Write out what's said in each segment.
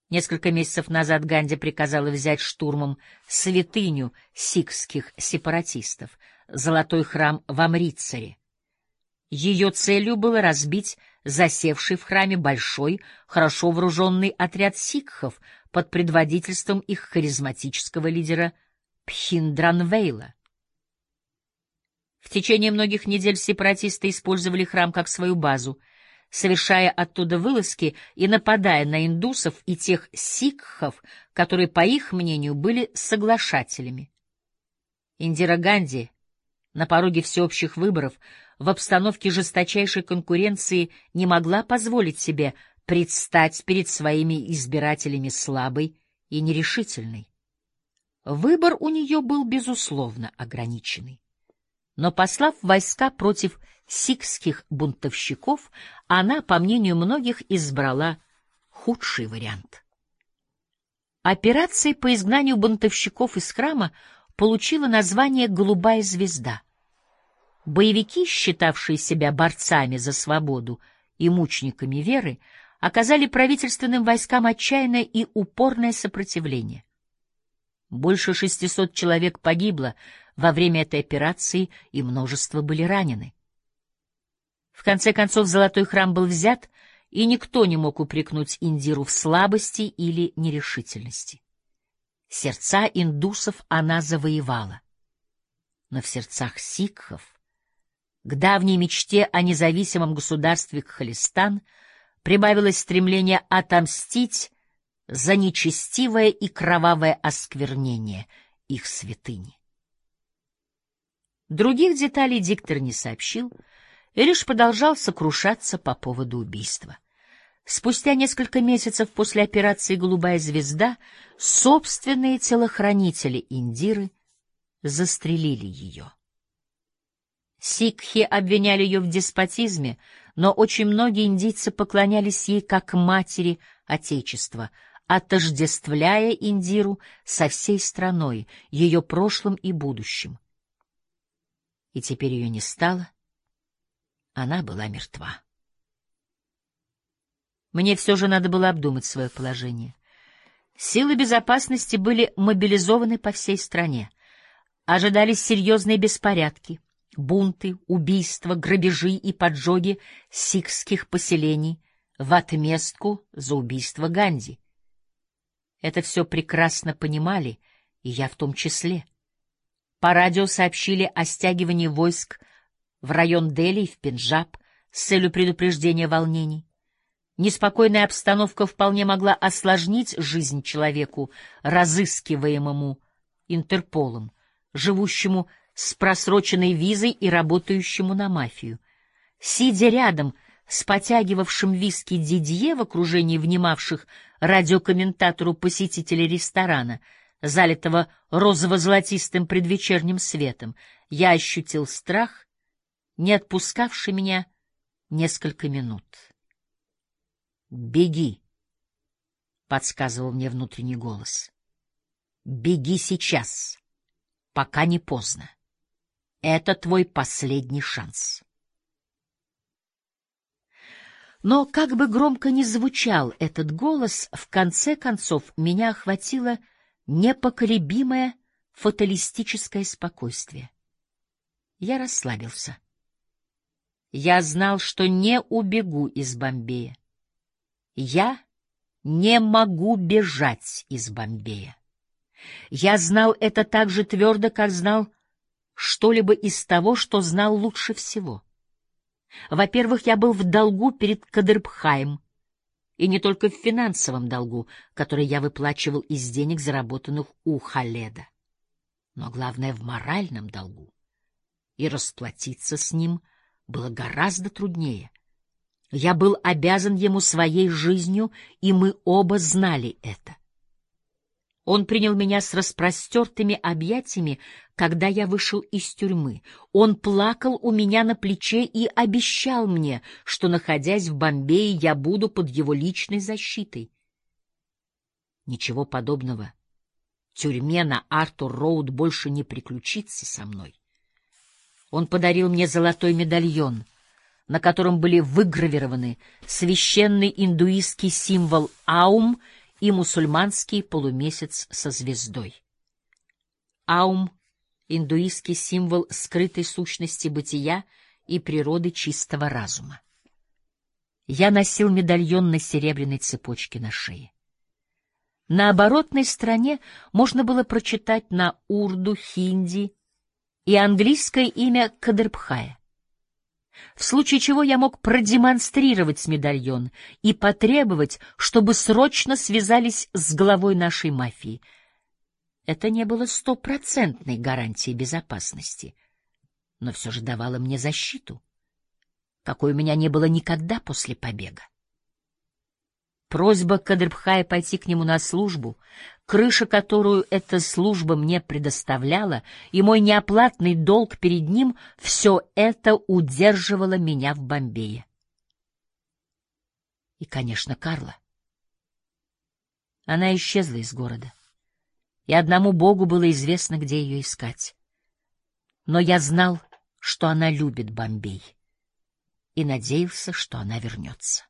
Несколько месяцев назад Ганди приказала взять штурмом святыню сикхских сепаратистов — Золотой храм в Амритсаре. Ее целью было разбить засевший в храме большой, хорошо вооруженный отряд сикхов под предводительством их харизматического лидера Пхиндранвейла. В течение многих недель сепаратисты использовали храм как свою базу, совершая оттуда вылазки и нападая на индусов и тех сикхов, которые, по их мнению, были соглашателями. Индира Ганди на пороге всеобщих выборов в обстановке жесточайшей конкуренции не могла позволить себе предстать перед своими избирателями слабой и нерешительной. Выбор у нее был, безусловно, ограниченный. Но, послав войска против сикхских бунтовщиков, она, по мнению многих, избрала худший вариант. Операция по изгнанию бунтовщиков из храма получила название «Голубая звезда». Боевики, считавшие себя борцами за свободу и мучениками веры, оказали правительственным войскам отчаянное и упорное сопротивление. Больше 600 человек погибло во время этой операции, и множество были ранены. В конце концов, Золотой храм был взят, и никто не мог упрекнуть Индиру в слабости или нерешительности. Сердца индусов она завоевала. Но в сердцах сикхов, к давней мечте о независимом государстве Кхалистан, прибавилось стремление отомстить за нечестивое и кровавое осквернение их святыни. Других деталей диктор не сообщил и лишь продолжал сокрушаться по поводу убийства. Спустя несколько месяцев после операции «Голубая звезда» собственные телохранители Индиры застрелили ее. Сикхи обвиняли ее в деспотизме, но очень многие индийцы поклонялись ей как матери Отечества, отождествляя Индиру со всей страной, ее прошлым и будущим. И теперь ее не стало, она была мертва. Мне все же надо было обдумать свое положение. Силы безопасности были мобилизованы по всей стране. Ожидались серьезные беспорядки, бунты, убийства, грабежи и поджоги сикхских поселений в отместку за убийство Ганди. Это все прекрасно понимали, и я в том числе. По радио сообщили о стягивании войск в район Дели и в Пенджаб с целью предупреждения волнений. Неспокойная обстановка вполне могла осложнить жизнь человеку, разыскиваемому Интерполом, живущему с просроченной визой и работающему на мафию. Сидя рядом с потягивавшим виски Дидье в окружении внимавших радиокомментатору посетителей ресторана, залитого розово-золотистым предвечерним светом, я ощутил страх, не отпускавший меня несколько минут. «Беги», — подсказывал мне внутренний голос. «Беги сейчас, пока не поздно. Это твой последний шанс». Но как бы громко ни звучал этот голос, в конце концов меня охватило непоколебимое фаталистическое спокойствие. Я расслабился. Я знал, что не убегу из Бомбея. Я не могу бежать из Бомбея. Я знал это так же твердо, как знал что-либо из того, что знал лучше всего. Во-первых, я был в долгу перед Кадырбхаем, и не только в финансовом долгу, который я выплачивал из денег, заработанных у Халеда, но главное — в моральном долгу, и расплатиться с ним было гораздо труднее. Я был обязан ему своей жизнью, и мы оба знали это. Он принял меня с распростертыми объятиями, когда я вышел из тюрьмы. Он плакал у меня на плече и обещал мне, что, находясь в Бомбее, я буду под его личной защитой. Ничего подобного в тюрьме на Артур-Роуд больше не приключится со мной. Он подарил мне золотой медальон, на котором были выгравированы священный индуистский символ Аум и мусульманский полумесяц со звездой. Аум — индуистский символ скрытой сущности бытия и природы чистого разума. Я носил медальон на серебряной цепочке на шее. На оборотной стороне можно было прочитать на урду, хинди и английское имя Кадрбхая. В случае чего я мог продемонстрировать медальон и потребовать, чтобы срочно связались с главой нашей мафии. Это не было стопроцентной гарантией безопасности, но все же давало мне защиту, какой у меня не было никогда после побега. Просьба Кадрбхая пойти к нему на службу, крыша, которую эта служба мне предоставляла, и мой неоплатный долг перед ним — все это удерживало меня в Бомбее. И, конечно, Карла. Она исчезла из города, и одному Богу было известно, где ее искать. Но я знал, что она любит Бомбей, и надеялся, что она вернется.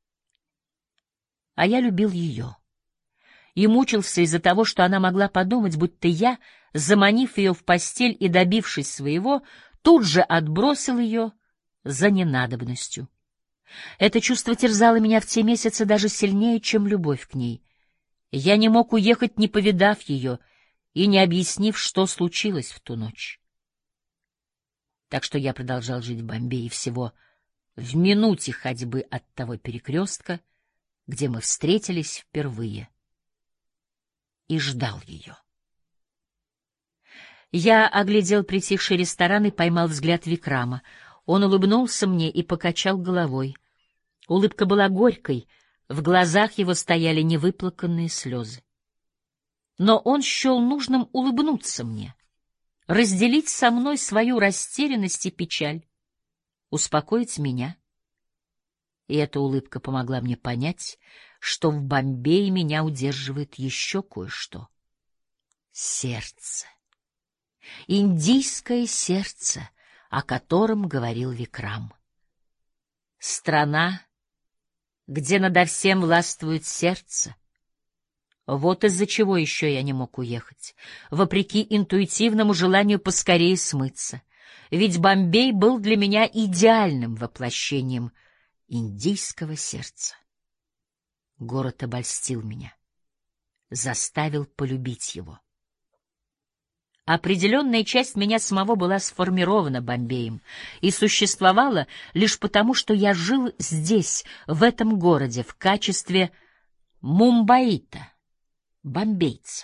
А я любил ее и мучился из-за того, что она могла подумать, будто я, заманив ее в постель и добившись своего, тут же отбросил ее за ненадобностью. Это чувство терзало меня в те месяцы даже сильнее, чем любовь к ней. Я не мог уехать, не повидав ее и не объяснив, что случилось в ту ночь. Так что я продолжал жить в Бомбее всего в минуте ходьбы от того перекрестка, где мы встретились впервые, и ждал ее. Я оглядел притихший ресторан и поймал взгляд Викрама. Он улыбнулся мне и покачал головой. Улыбка была горькой, в глазах его стояли невыплаканные слезы. Но он счел нужным улыбнуться мне, разделить со мной свою растерянность и печаль, успокоить меня. И эта улыбка помогла мне понять, что в Бомбее меня удерживает еще кое-что. Сердце. Индийское сердце, о котором говорил Викрам. Страна, где надо всем властвует сердце. Вот из-за чего еще я не мог уехать, вопреки интуитивному желанию поскорее смыться. Ведь Бомбей был для меня идеальным воплощением индийского сердца. Город обольстил меня, заставил полюбить его. Определенная часть меня самого была сформирована Бомбеем и существовала лишь потому, что я жил здесь, в этом городе, в качестве мумбаита, бомбейца.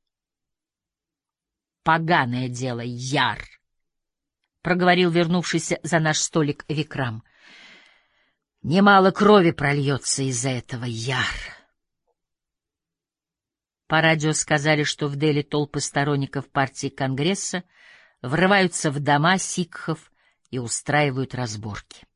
«Поганое дело, Яр», — проговорил вернувшийся за наш столик Викрам. «Немало крови прольется из-за этого, Яр». По радио сказали, что в Дели толпы сторонников партии Конгресса врываются в дома сикхов и устраивают разборки.